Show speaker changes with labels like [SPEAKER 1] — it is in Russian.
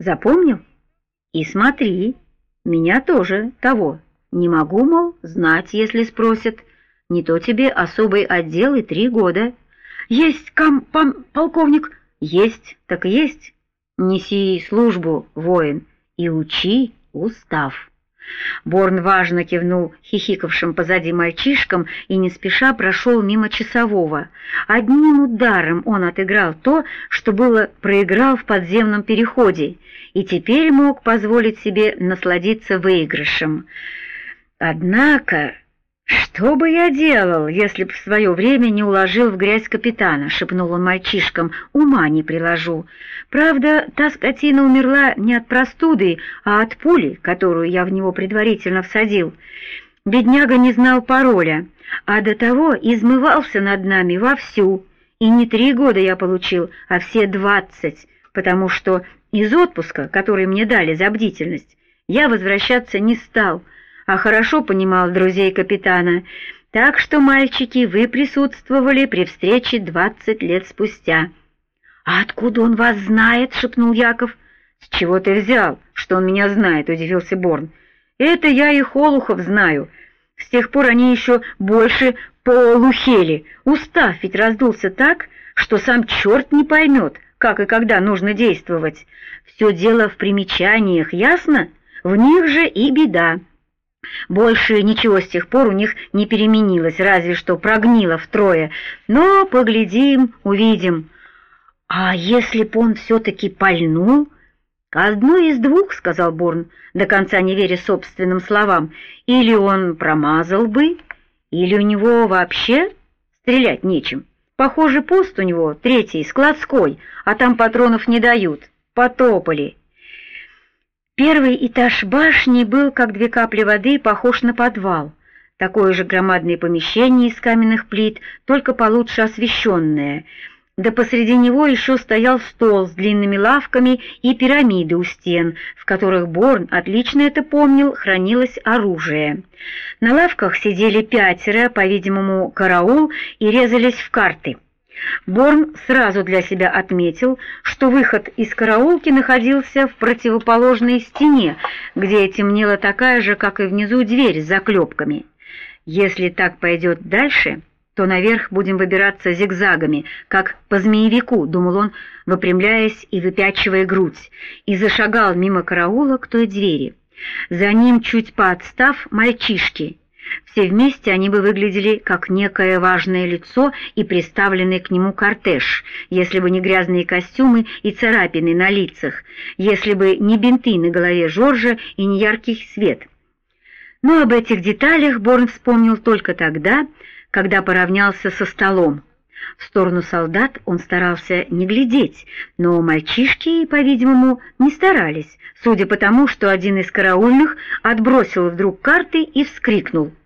[SPEAKER 1] Запомнил? И смотри, меня тоже того. Не могу, мол, знать, если спросят. Не то тебе особый отдел и 3 года. Есть, полковник. Есть, так есть. Неси службу, воин, и учи устав. Борн важно кивнул хихикавшим позади мальчишкам и не спеша прошел мимо часового. Одним ударом он отыграл то, что было проиграл в подземном переходе, и теперь мог позволить себе насладиться выигрышем. Однако, что бы я делал, если б в свое время не уложил в грязь капитана, шепнул он мальчишкам, ума не приложу. Правда, та скотина умерла не от простуды, а от пули, которую я в него предварительно всадил. Бедняга не знал пароля, а до того измывался над нами вовсю. И не 3 года я получил, а все 20, потому что из отпуска, который мне дали за бдительность, я возвращаться не стал, а хорошо понимал друзей капитана. Так что, мальчики, вы присутствовали при встрече 20 лет спустя. «А откуда он вас знает?» — шепнул Яков. «С чего ты взял, что он меня знает?» — удивился Борн. «Это я и Холухов знаю. С тех пор они еще больше полухели. Устав ведь раздулся так, что сам черт не поймет, как и когда нужно действовать. Все дело в примечаниях, ясно? В них же и беда. Больше ничего с тех пор у них не переменилось, разве что прогнило втрое. Но поглядим, увидим». «А если б он все-таки пальнул?» «Одно из двух», — сказал Борн, до конца не веря собственным словам. «Или он промазал бы, или у него вообще стрелять нечем. Похоже, пост у него 3-й, складской, а там патронов не дают. Потопали». Первый этаж башни был, как 2 капли воды, похож на подвал. Такое же громадное помещение из каменных плит, только получше освещенное. Да посреди него еще стоял стол с длинными лавками и пирамиды у стен, в которых Борн отлично это помнил, хранилось оружие. На лавках сидели 5, по-видимому, караул, и резались в карты. Борн сразу для себя отметил, что выход из караулки находился в противоположной стене, где темнела такая же, как и внизу, дверь с заклепками. Если так пойдет дальше, то наверх будем выбираться зигзагами, как по змеевику, думал он, выпрямляясь и выпячивая грудь, и зашагал мимо караула к той двери. За ним, чуть поотстав, мальчишки. Все вместе они бы выглядели как некое важное лицо и приставленный к нему кортеж, если бы не грязные костюмы и царапины на лицах, если бы не бинты на голове Жоржа и не яркий свет. Но об этих деталях Борн вспомнил только тогда, когда поравнялся со столом. В сторону солдат он старался не глядеть, но мальчишки, по-видимому, не старались, судя по тому, что один из караульных отбросил вдруг карты и вскрикнул: